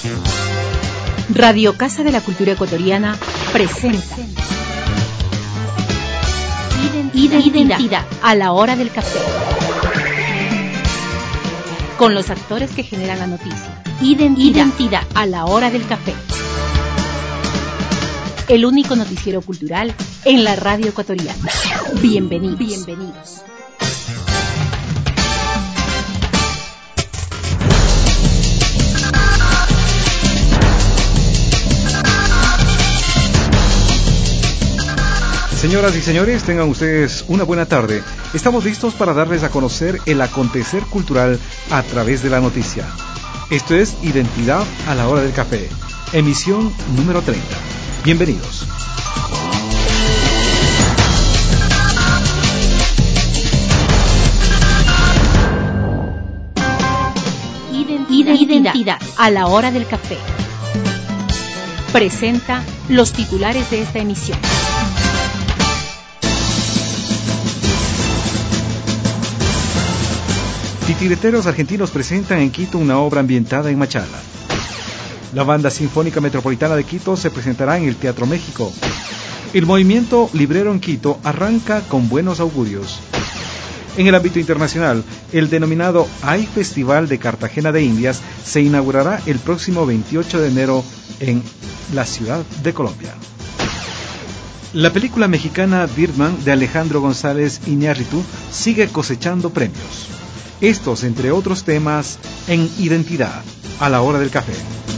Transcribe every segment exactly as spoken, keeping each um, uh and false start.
Radio Casa de la Cultura Ecuatoriana presenta Identidad, Identidad a la hora del café. Con los actores que generan la noticia. Identidad, Identidad a la hora del café. El único noticiero cultural en la radio ecuatoriana. Bienvenidos. Bienvenidos. Señoras y señores, tengan ustedes una buena tarde. Estamos listos para darles a conocer el acontecer cultural a través de la noticia. Esto es Identidad a la hora del café, emisión número treinta. Bienvenidos. Identidad, Identidad a la hora del café. Presenta los titulares de esta emisión. Titiriteros argentinos presentan en Quito una obra ambientada en Machala. La Banda Sinfónica Metropolitana de Quito se presentará en el Teatro México. El movimiento librero en Quito arranca con buenos augurios. En el ámbito internacional, el denominado A I Festival de Cartagena de Indias se inaugurará el próximo veintiocho de enero en la ciudad de Colombia. La película mexicana Birdman de Alejandro González Iñárritu sigue cosechando premios. Estos, entre otros temas, en Identidad, a la hora del café.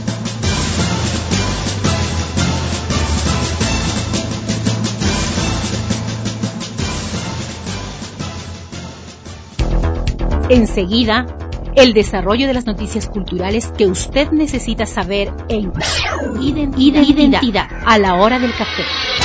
Enseguida, el desarrollo de las noticias culturales que usted necesita saber en Identidad, Identidad a la hora del café.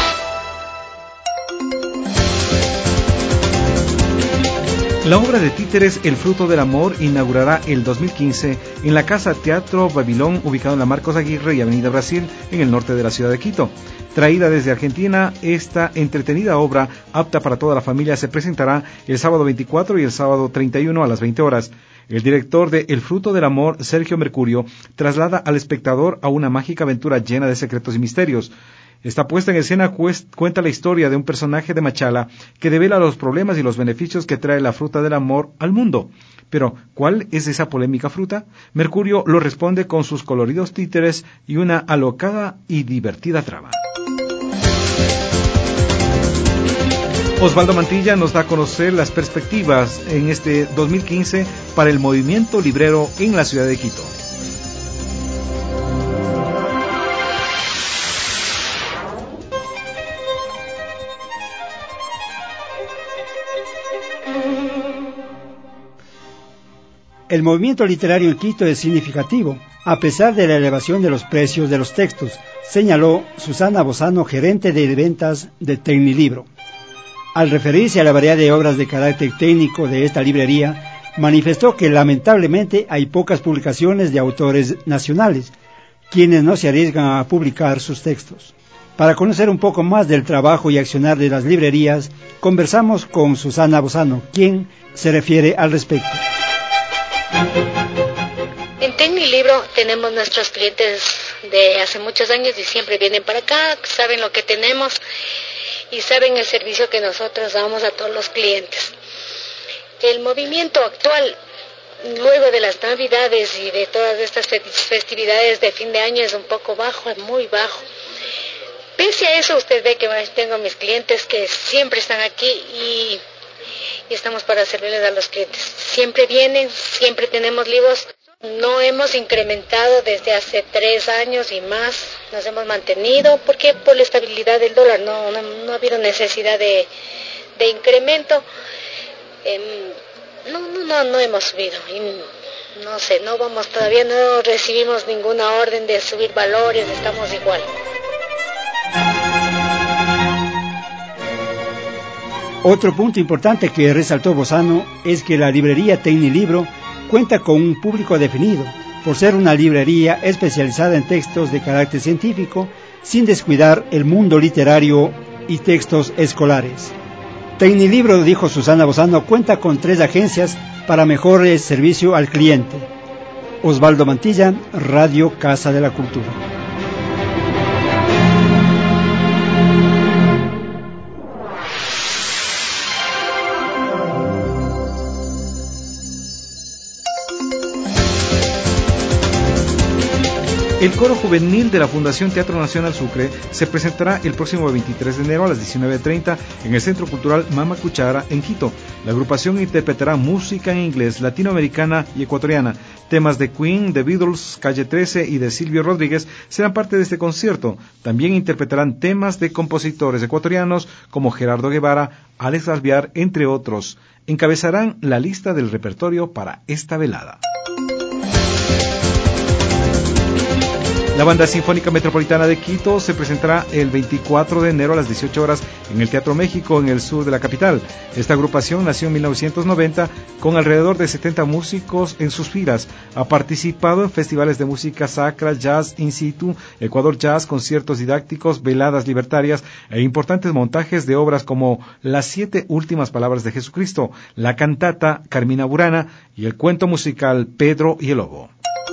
La obra de títeres El Fruto del Amor inaugurará el dos mil quince en la Casa Teatro Babilón, ubicado en la Marcos Aguirre y Avenida Brasil, en el norte de la ciudad de Quito. Traída desde Argentina, esta entretenida obra, apta para toda la familia, se presentará el sábado veinticuatro y el sábado treinta y uno a las veinte horas. El director de El Fruto del Amor, Sergio Mercurio, traslada al espectador a una mágica aventura llena de secretos y misterios. Esta puesta en escena cuenta la historia de un personaje de Machala que devela los problemas y los beneficios que trae la fruta del amor al mundo. Pero, ¿cuál es esa polémica fruta? Mercurio lo responde con sus coloridos títeres y una alocada y divertida trama. Osvaldo Mantilla nos da a conocer las perspectivas en este dos mil quince para el movimiento librero en la ciudad de Quito. El movimiento literario en Quito es significativo, a pesar de la elevación de los precios de los textos, señaló Susana Bozano, gerente de ventas de Tecnilibro. Al referirse a la variedad de obras de carácter técnico de esta librería, manifestó que lamentablemente hay pocas publicaciones de autores nacionales, quienes no se arriesgan a publicar sus textos. Para conocer un poco más del trabajo y accionar de las librerías, conversamos con Susana Bozano, quien se refiere al respecto. En Tecnilibro tenemos nuestros clientes de hace muchos años y siempre vienen para acá, saben lo que tenemos y saben el servicio que nosotros damos a todos los clientes. El movimiento actual, luego de las navidades y de todas estas festividades de fin de año, es un poco bajo, es muy bajo. Pese a eso, usted ve que tengo a mis clientes que siempre están aquí y... y estamos para servirles a los clientes. Siempre vienen, siempre tenemos libros. No hemos incrementado desde hace tres años y más. Nos hemos mantenido porque por la estabilidad del dólar no, no, no ha habido necesidad de, de incremento. Eh, no, no, no, no hemos subido. Y no sé, no vamos, todavía no recibimos ninguna orden de subir valores, estamos igual. Otro punto importante que resaltó Bozano es que la librería Tecnilibro cuenta con un público definido, por ser una librería especializada en textos de carácter científico, sin descuidar el mundo literario y textos escolares. Tecnilibro, dijo Susana Bozano, cuenta con tres agencias para mejor servicio al cliente. Osvaldo Mantilla, Radio Casa de la Cultura. El coro juvenil de la Fundación Teatro Nacional Sucre se presentará el próximo veintitrés de enero a las diecinueve treinta en el Centro Cultural Mama Cuchara en Quito. La agrupación interpretará música en inglés, latinoamericana y ecuatoriana. Temas de Queen, The Beatles, Calle trece y de Silvio Rodríguez serán parte de este concierto. También interpretarán temas de compositores ecuatorianos como Gerardo Guevara, Alex Alvear, entre otros. Encabezarán la lista del repertorio para esta velada. La Banda Sinfónica Metropolitana de Quito se presentará el veinticuatro de enero a las dieciocho horas en el Teatro México, en el sur de la capital. Esta agrupación nació en mil novecientos noventa con alrededor de setenta músicos en sus filas. Ha participado en festivales de música sacra, jazz in situ, Ecuador Jazz, conciertos didácticos, veladas libertarias e importantes montajes de obras como Las siete últimas palabras de Jesucristo, la cantata Carmina Burana y el cuento musical Pedro y el Lobo.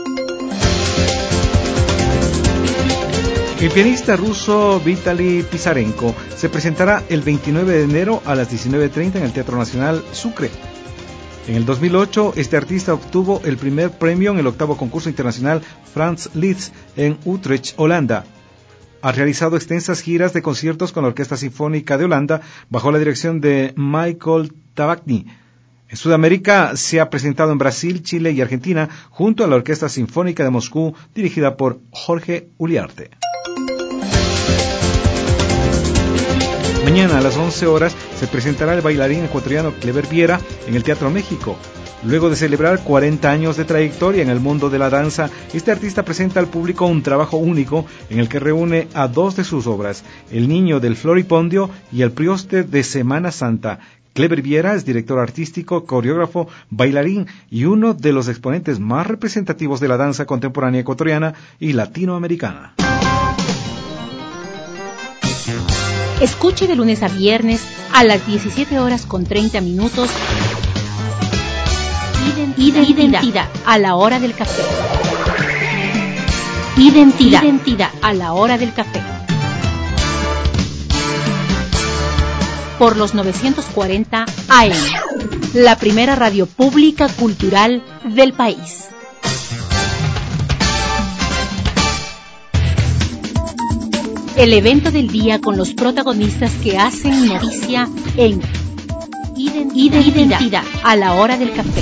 El pianista ruso Vitaly Pisarenko se presentará el veintinueve de enero a las diecinueve treinta en el Teatro Nacional Sucre. En el dos mil ocho, este artista obtuvo el primer premio en el octavo concurso internacional Frans Liszt en Utrecht, Holanda. Ha realizado extensas giras de conciertos con la Orquesta Sinfónica de Holanda bajo la dirección de Michael Tabachny. En Sudamérica se ha presentado en Brasil, Chile y Argentina junto a la Orquesta Sinfónica de Moscú dirigida por Jorge Uliarte. Mañana a las once horas se presentará el bailarín ecuatoriano Clever Viera en el Teatro México. Luego de celebrar cuarenta años de trayectoria en el mundo de la danza, este artista presenta al público un trabajo único en el que reúne a dos de sus obras, El Niño del Floripondio y El Prioste de Semana Santa. Clever Viera es director artístico, coreógrafo, bailarín y uno de los exponentes más representativos de la danza contemporánea ecuatoriana y latinoamericana. Escuche de lunes a viernes a las diecisiete horas con treinta minutos Identidad, Identidad a la hora del café. Identidad, Identidad a la hora del café. Por los novecientos cuarenta A M, la primera radio pública cultural del país. El evento del día con los protagonistas que hacen noticia en Identidad, Identidad a la hora del café.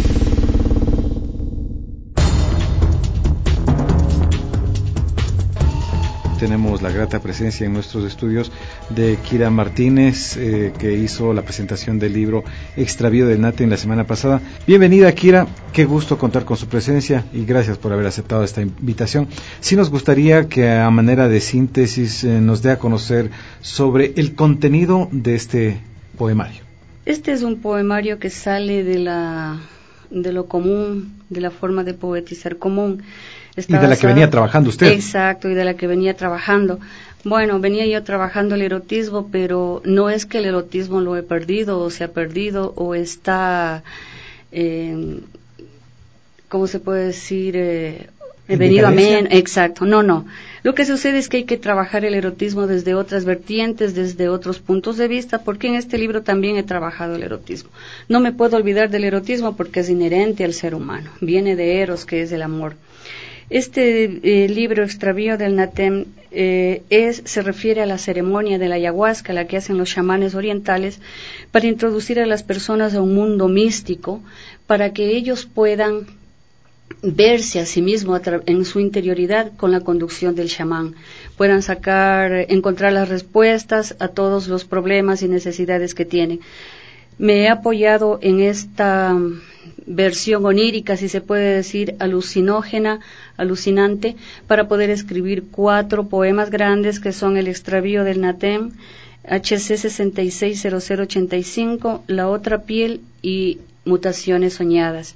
Tenemos la grata presencia en nuestros estudios de Kira Martínez, eh, que hizo la presentación del libro Extravío del Natem la semana pasada. Bienvenida, Kira, qué gusto contar con su presencia y gracias por haber aceptado esta invitación. Sí nos gustaría que a manera de síntesis eh, nos dé a conocer sobre el contenido de este poemario. Este es un poemario que sale de la de lo común, de la forma de poetizar común. Está y de la basado, que venía trabajando usted. Exacto, y de la que venía trabajando. Bueno, venía yo trabajando el erotismo, pero no es que el erotismo lo he perdido, o se ha perdido, o está, eh, ¿cómo se puede decir? Eh, he venido a menos. Exacto, no, no. Lo que sucede es que hay que trabajar el erotismo desde otras vertientes, desde otros puntos de vista, porque en este libro también he trabajado el erotismo. No me puedo olvidar del erotismo porque es inherente al ser humano, viene de Eros, que es el amor. Este eh, libro, Extravío del Natem, eh, es, se refiere a la ceremonia de la ayahuasca, la que hacen los chamanes orientales, para introducir a las personas a un mundo místico, para que ellos puedan verse a sí mismos en su interioridad con la conducción del chamán, puedan sacar, encontrar las respuestas a todos los problemas y necesidades que tienen. Me he apoyado en esta versión onírica, si se puede decir, alucinógena, alucinante, para poder escribir cuatro poemas grandes que son El Extravío del Natem, H C sesenta y seis cero cero ochenta y cinco, La Otra Piel y Mutaciones Soñadas.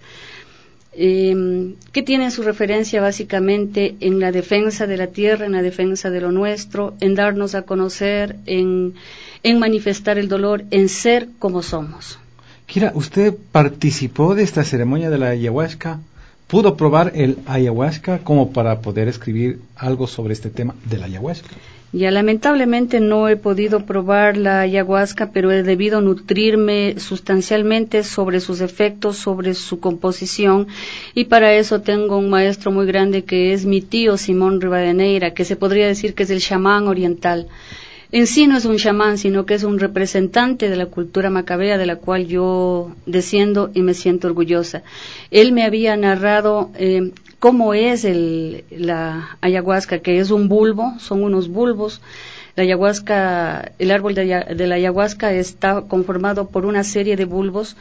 Eh, que tienen su referencia básicamente en la defensa de la tierra, en la defensa de lo nuestro, en darnos a conocer, en, en manifestar el dolor, en ser como somos. Kira, ¿usted participó de esta ceremonia de la ayahuasca? ¿Pudo probar el ayahuasca como para poder escribir algo sobre este tema de la ayahuasca? Ya lamentablemente no he podido probar la ayahuasca, pero he debido nutrirme sustancialmente sobre sus efectos, sobre su composición, y para eso tengo un maestro muy grande que es mi tío Simón Rivadeneira, que se podría decir que es el chamán oriental. En sí no es un chamán, sino que es un representante de la cultura macabea de la cual yo desciendo y me siento orgullosa. Él me había narrado eh, cómo es el, la ayahuasca, que es un bulbo, son unos bulbos. La ayahuasca, el árbol de, de la ayahuasca está conformado por una serie de bulbos,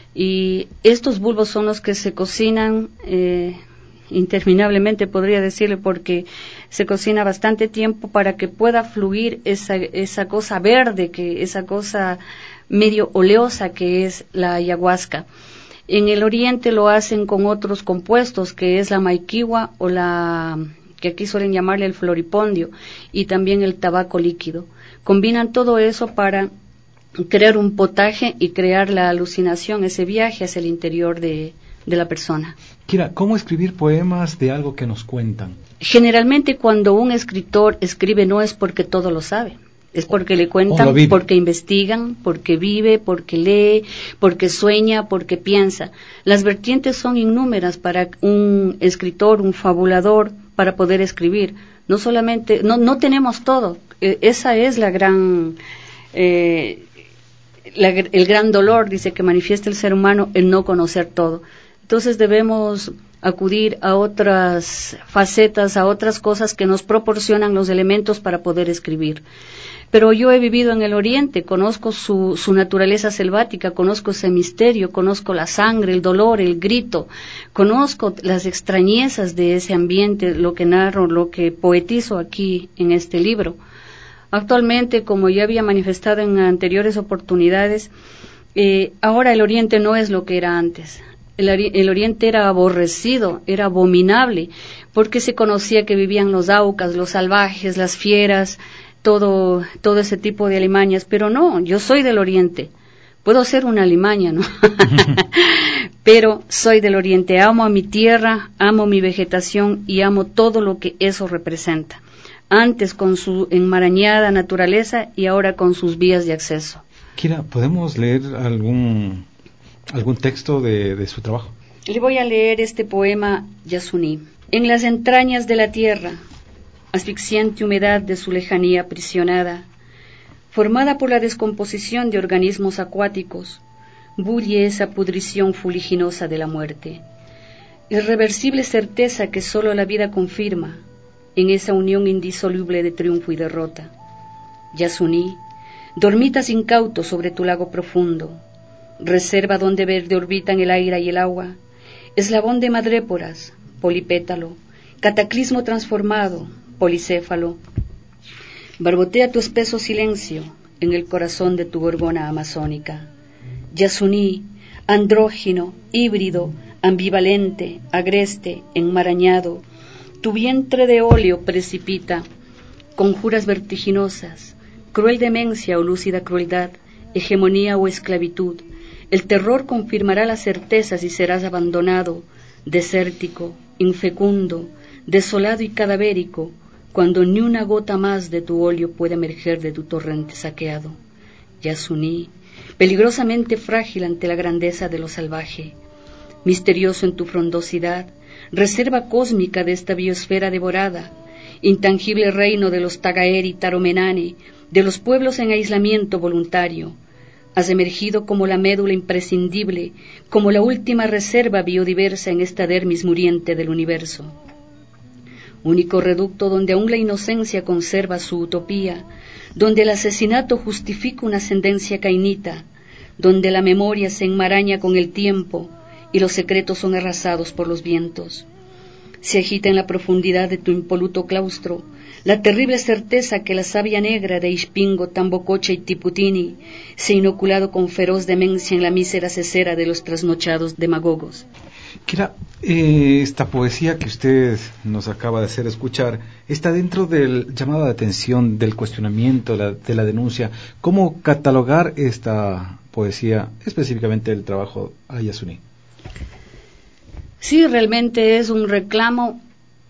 y estos bulbos son los que se cocinan eh, interminablemente, podría decirle, porque se cocina bastante tiempo para que pueda fluir esa, esa cosa verde, que esa cosa medio oleosa que es la ayahuasca. En el oriente lo hacen con otros compuestos, que es la maiquigua o la, que aquí suelen llamarle el floripondio, y también el tabaco líquido. Combinan todo eso para crear un potaje y crear la alucinación, ese viaje hacia el interior de, de la persona. Kira, ¿cómo escribir poemas de algo que nos cuentan? Generalmente cuando un escritor escribe no es porque todo lo sabe, es porque le cuentan, porque investigan, porque vive, porque lee, porque sueña, porque piensa. Las vertientes son innúmeras para un escritor, un fabulador, para poder escribir. No solamente, no, no tenemos todo. Eh, esa es la gran, eh, la, el gran dolor, dice, que manifiesta el ser humano, el no conocer todo. Entonces debemos acudir a otras facetas, a otras cosas que nos proporcionan los elementos para poder escribir. Pero yo he vivido en el Oriente, conozco su, su naturaleza selvática, conozco ese misterio, conozco la sangre, el dolor, el grito, conozco las extrañezas de ese ambiente, lo que narro, lo que poetizo aquí en este libro. Actualmente, como ya había manifestado en anteriores oportunidades, eh, ahora el Oriente no es lo que era antes. El, el Oriente era aborrecido, era abominable, porque se conocía que vivían los aucas, los salvajes, las fieras, todo, todo ese tipo de alimañas, pero no, yo soy del Oriente, puedo ser una alimaña, ¿no? Pero soy del Oriente, amo a mi tierra, amo mi vegetación y amo todo lo que eso representa, antes con su enmarañada naturaleza y ahora con sus vías de acceso. Kira, ¿podemos leer algún, algún texto de, de su trabajo? Le voy a leer este poema Yasuní. En las entrañas de la tierra, asfixiante humedad de su lejanía aprisionada, formada por la descomposición de organismos acuáticos, bulle esa pudrición fuliginosa de la muerte, irreversible certeza que sólo la vida confirma en esa unión indisoluble de triunfo y derrota. Yasuní, dormitas incautos sobre tu lago profundo, reserva donde verde orbitan el aire y el agua, eslabón de madréporas, polipétalo, cataclismo transformado, policéfalo, barbotea tu espeso silencio en el corazón de tu gorgona amazónica. Yasuní, andrógino, híbrido, ambivalente, agreste, enmarañado, tu vientre de óleo precipita, conjuras vertiginosas, cruel demencia o lúcida crueldad, hegemonía o esclavitud. El terror confirmará las certezas y serás abandonado, desértico, infecundo, desolado y cadavérico, cuando ni una gota más de tu óleo pueda emerger de tu torrente saqueado. Yasuní, peligrosamente frágil ante la grandeza de lo salvaje, misterioso en tu frondosidad, reserva cósmica de esta biosfera devorada, intangible reino de los Tagaer y Taromenane, de los pueblos en aislamiento voluntario. Has emergido como la médula imprescindible, como la última reserva biodiversa en esta dermis muriente del universo. Único reducto donde aún la inocencia conserva su utopía, donde el asesinato justifica una ascendencia cainita, donde la memoria se enmaraña con el tiempo y los secretos son arrasados por los vientos. Se agita en la profundidad de tu impoluto claustro la terrible certeza que la savia negra de Ixpingo, Tambococha y Tiputini se ha inoculado con feroz demencia en la mísera cesera de los trasnochados demagogos. Kira, eh, esta poesía que usted nos acaba de hacer escuchar está dentro del llamado de atención, del cuestionamiento, la, de la denuncia. ¿Cómo catalogar esta poesía, específicamente el trabajo a Yasuní? Sí, realmente es un reclamo,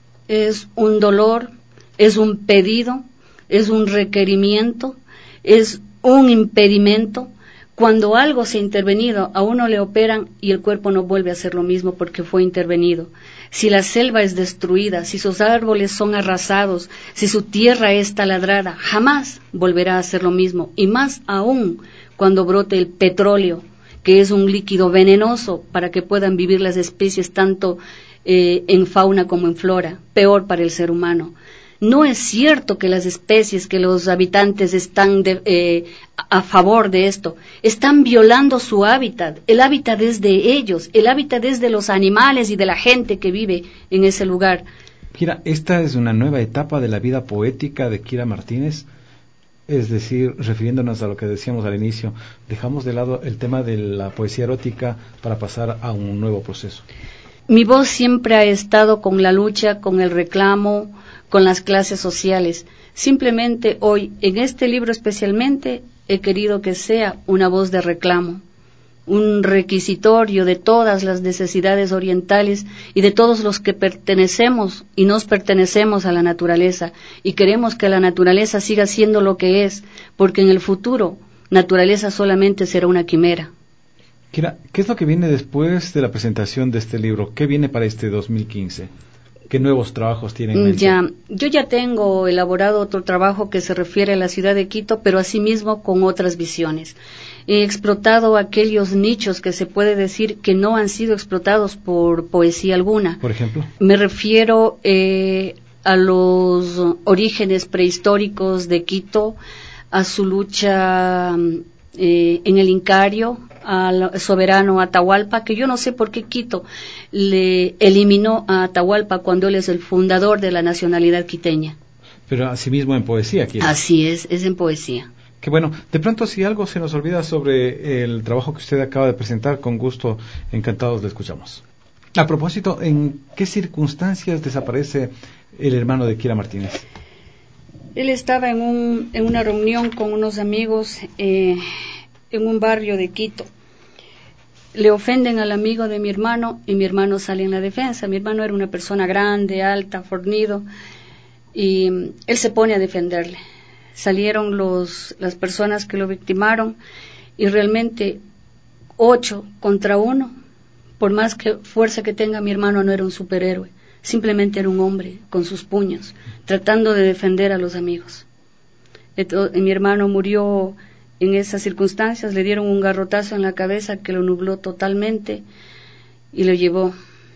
es un dolor, es un pedido, es un requerimiento, es un impedimento. Cuando algo se ha intervenido, a uno le operan y el cuerpo no vuelve a hacer lo mismo porque fue intervenido. Si la selva es destruida, si sus árboles son arrasados, si su tierra es taladrada, jamás volverá a hacer lo mismo. Y más aún cuando brote el petróleo, que es un líquido venenoso para que puedan vivir las especies tanto eh, en fauna como en flora, peor para el ser humano. No es cierto que las especies, que los habitantes están de, eh, a favor de esto, están violando su hábitat. El hábitat es de ellos, el hábitat es de los animales y de la gente que vive en ese lugar. Kira, esta es una nueva etapa de la vida poética de Kira Martínez, es decir, refiriéndonos a lo que decíamos al inicio, dejamos de lado el tema de la poesía erótica para pasar a un nuevo proceso. Mi voz siempre ha estado con la lucha, con el reclamo, con las clases sociales. Simplemente hoy, en este libro especialmente, he querido que sea una voz de reclamo, un requisitorio de todas las necesidades orientales y de todos los que pertenecemos y nos pertenecemos a la naturaleza y queremos que la naturaleza siga siendo lo que es, porque en el futuro, naturaleza solamente será una quimera. Kira, ¿qué es lo que viene después de la presentación de este libro? ¿Qué viene para este dos mil quince? ¿Qué nuevos trabajos tienen en mente? Ya, yo ya tengo elaborado otro trabajo que se refiere a la ciudad de Quito, pero asimismo con otras visiones. He explotado aquellos nichos que se puede decir que no han sido explotados por poesía alguna. Por ejemplo. Me refiero eh, a los orígenes prehistóricos de Quito, a su lucha eh, en el Incario, al soberano Atahualpa, que yo no sé por qué Quito le eliminó a Atahualpa cuando él es el fundador de la nacionalidad quiteña. Pero asimismo en poesía, ¿quién? Así es, es en poesía. Que bueno, de pronto si algo se nos olvida sobre el trabajo que usted acaba de presentar, con gusto, encantados le escuchamos. A propósito, ¿en qué circunstancias desaparece el hermano de Kira Martínez? Él estaba en, un, en una reunión con unos amigos eh, en un barrio de Quito. Le ofenden al amigo de mi hermano y mi hermano sale en la defensa. Mi hermano era una persona grande, alta, fornido, y él se pone a defenderle. Salieron los, las personas que lo victimaron y realmente ocho contra uno, por más que fuerza que tenga mi hermano, no era un superhéroe, simplemente era un hombre con sus puños, tratando de defender a los amigos. Entonces, mi hermano murió en esas circunstancias, le dieron un garrotazo en la cabeza que lo nubló totalmente y lo llevó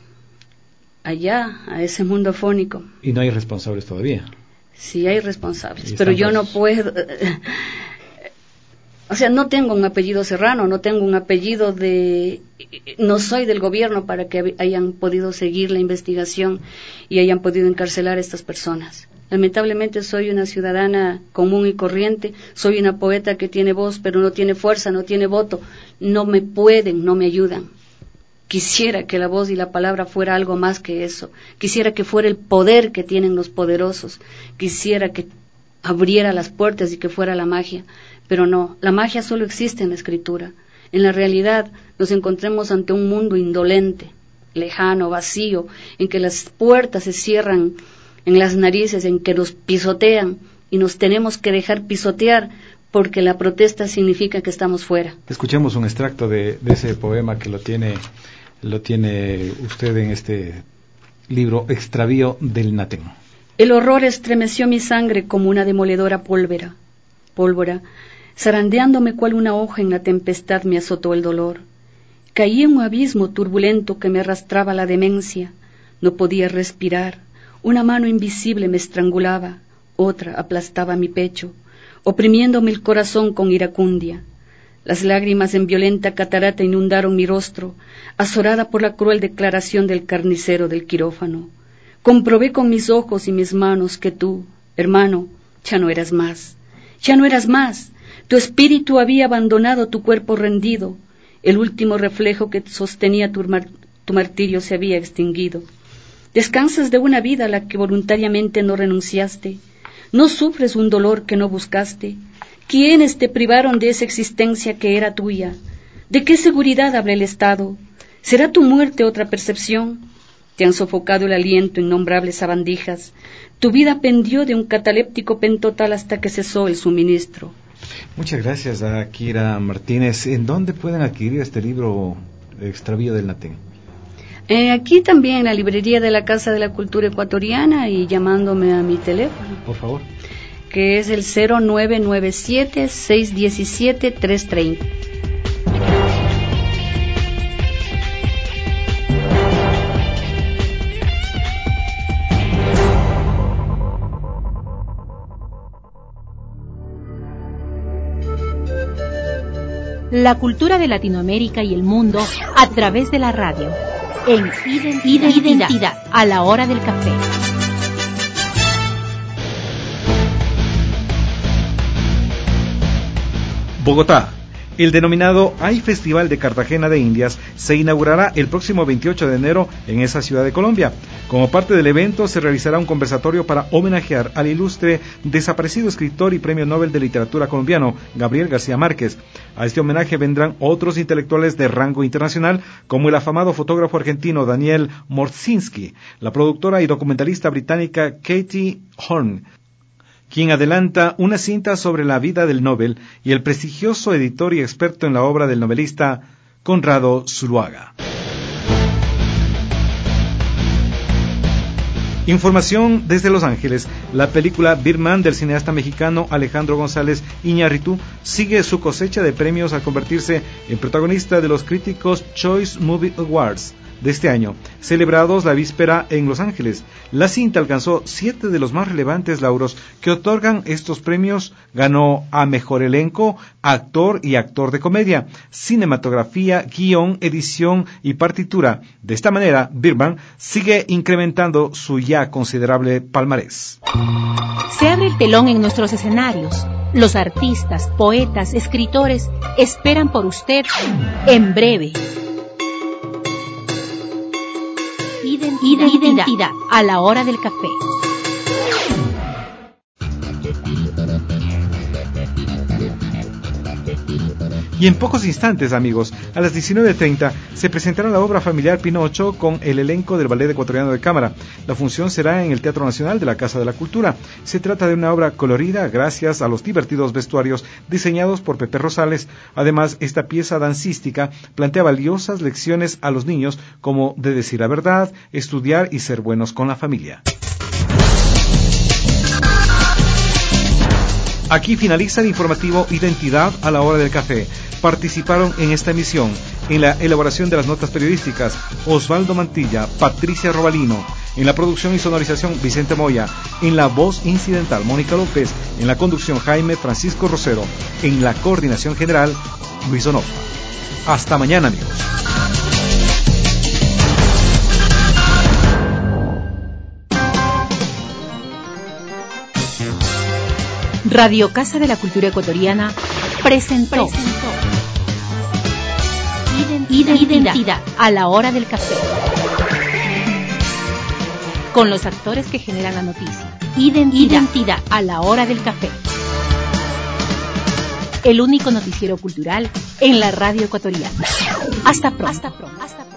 allá, a ese mundo fónico. ¿Y no hay responsables todavía? Sí, hay responsables, pero yo no puedo, o sea, no tengo un apellido serrano, no tengo un apellido de, no soy del gobierno para que hayan podido seguir la investigación y hayan podido encarcelar a estas personas. Lamentablemente soy una ciudadana común y corriente, soy una poeta que tiene voz, pero no tiene fuerza, no tiene voto, no me pueden, no me ayudan. Quisiera que la voz y la palabra fuera algo más que eso. Quisiera que fuera el poder que tienen los poderosos. Quisiera que abriera las puertas y que fuera la magia. Pero no, la magia solo existe en la escritura. En la realidad nos encontramos ante un mundo indolente, lejano, vacío, en que las puertas se cierran en las narices, en que nos pisotean y nos tenemos que dejar pisotear porque la protesta significa que estamos fuera. Escuchemos un extracto de, de ese poema que lo tiene, lo tiene usted en este libro, Extravío del Natén. El horror estremeció mi sangre como una demoledora pólvora, pólvora, zarandeándome cual una hoja en la tempestad me azotó el dolor. Caí en un abismo turbulento que me arrastraba la demencia, no podía respirar, una mano invisible me estrangulaba, otra aplastaba mi pecho, oprimiéndome el corazón con iracundia. Las lágrimas en violenta catarata inundaron mi rostro, azorada por la cruel declaración del carnicero del quirófano. Comprobé con mis ojos y mis manos que tú, hermano, ya no eras más, ya no eras más. Tu espíritu había abandonado tu cuerpo rendido, el último reflejo que sostenía tu, mar- tu martirio se había extinguido. Descansas de una vida a la que voluntariamente no renunciaste, no sufres un dolor que no buscaste. ¿Quiénes te privaron de esa existencia que era tuya? ¿De qué seguridad habla el Estado? ¿Será tu muerte otra percepción? Te han sofocado el aliento innombrables sabandijas. Tu vida pendió de un cataléptico pentotal hasta que cesó el suministro. Muchas gracias a Kira Martínez. ¿En dónde pueden adquirir este libro, Extravío del Natén? Eh, aquí también, en la librería de la Casa de la Cultura Ecuatoriana y llamándome a mi teléfono. Por favor. Que es el cero nueve nueve siete, seis uno siete, tres tres cero. La cultura de Latinoamérica y el mundo a través de la radio. En Identidad, Identidad a la hora del café. Bogotá. El denominado Hay Festival de Cartagena de Indias se inaugurará el próximo veintiocho de enero en esa ciudad de Colombia. Como parte del evento se realizará un conversatorio para homenajear al ilustre desaparecido escritor y premio Nobel de Literatura colombiano, Gabriel García Márquez. A este homenaje vendrán otros intelectuales de rango internacional, como el afamado fotógrafo argentino Daniel Morszynski, la productora y documentalista británica Katie Horn, quien adelanta una cinta sobre la vida del Nobel, y el prestigioso editor y experto en la obra del novelista Conrado Zuluaga. Información desde Los Ángeles. La película Birdman del cineasta mexicano Alejandro González Iñárritu sigue su cosecha de premios al convertirse en protagonista de los críticos Choice Movie Awards de este año, celebrados la víspera en Los Ángeles. La cinta alcanzó siete de los más relevantes lauros que otorgan estos premios. Ganó a Mejor Elenco, Actor y Actor de Comedia, Cinematografía, Guión, Edición y Partitura. De esta manera, Birdman sigue incrementando su ya considerable palmarés. Se abre el telón en nuestros escenarios. Los artistas, poetas, escritores esperan por usted en breve. Identidad, Identidad a la hora del café. Y en pocos instantes, amigos, a las diecinueve treinta se presentará la obra familiar Pinocho con el elenco del Ballet Ecuatoriano de Cámara. La función será en el Teatro Nacional de la Casa de la Cultura. Se trata de una obra colorida gracias a los divertidos vestuarios diseñados por Pepe Rosales. Además, esta pieza dancística plantea valiosas lecciones a los niños, como de decir la verdad, estudiar y ser buenos con la familia. Aquí finaliza el informativo Identidad a la hora del café. Participaron en esta emisión, en la elaboración de las notas periodísticas, Osvaldo Mantilla, Patricia Robalino, en la producción y sonorización, Vicente Moya, en la voz incidental, Mónica López, en la conducción, Jaime Francisco Rosero, en la coordinación general, Luis Onofra. Hasta mañana, amigos. Radio Casa de la Cultura Ecuatoriana presentó, presentó Identidad, Identidad a la hora del café, con los actores que generan la noticia. Identidad, Identidad a la hora del café, el único noticiero cultural en la radio ecuatoriana. Hasta pronto. Hasta pronto. Hasta pronto.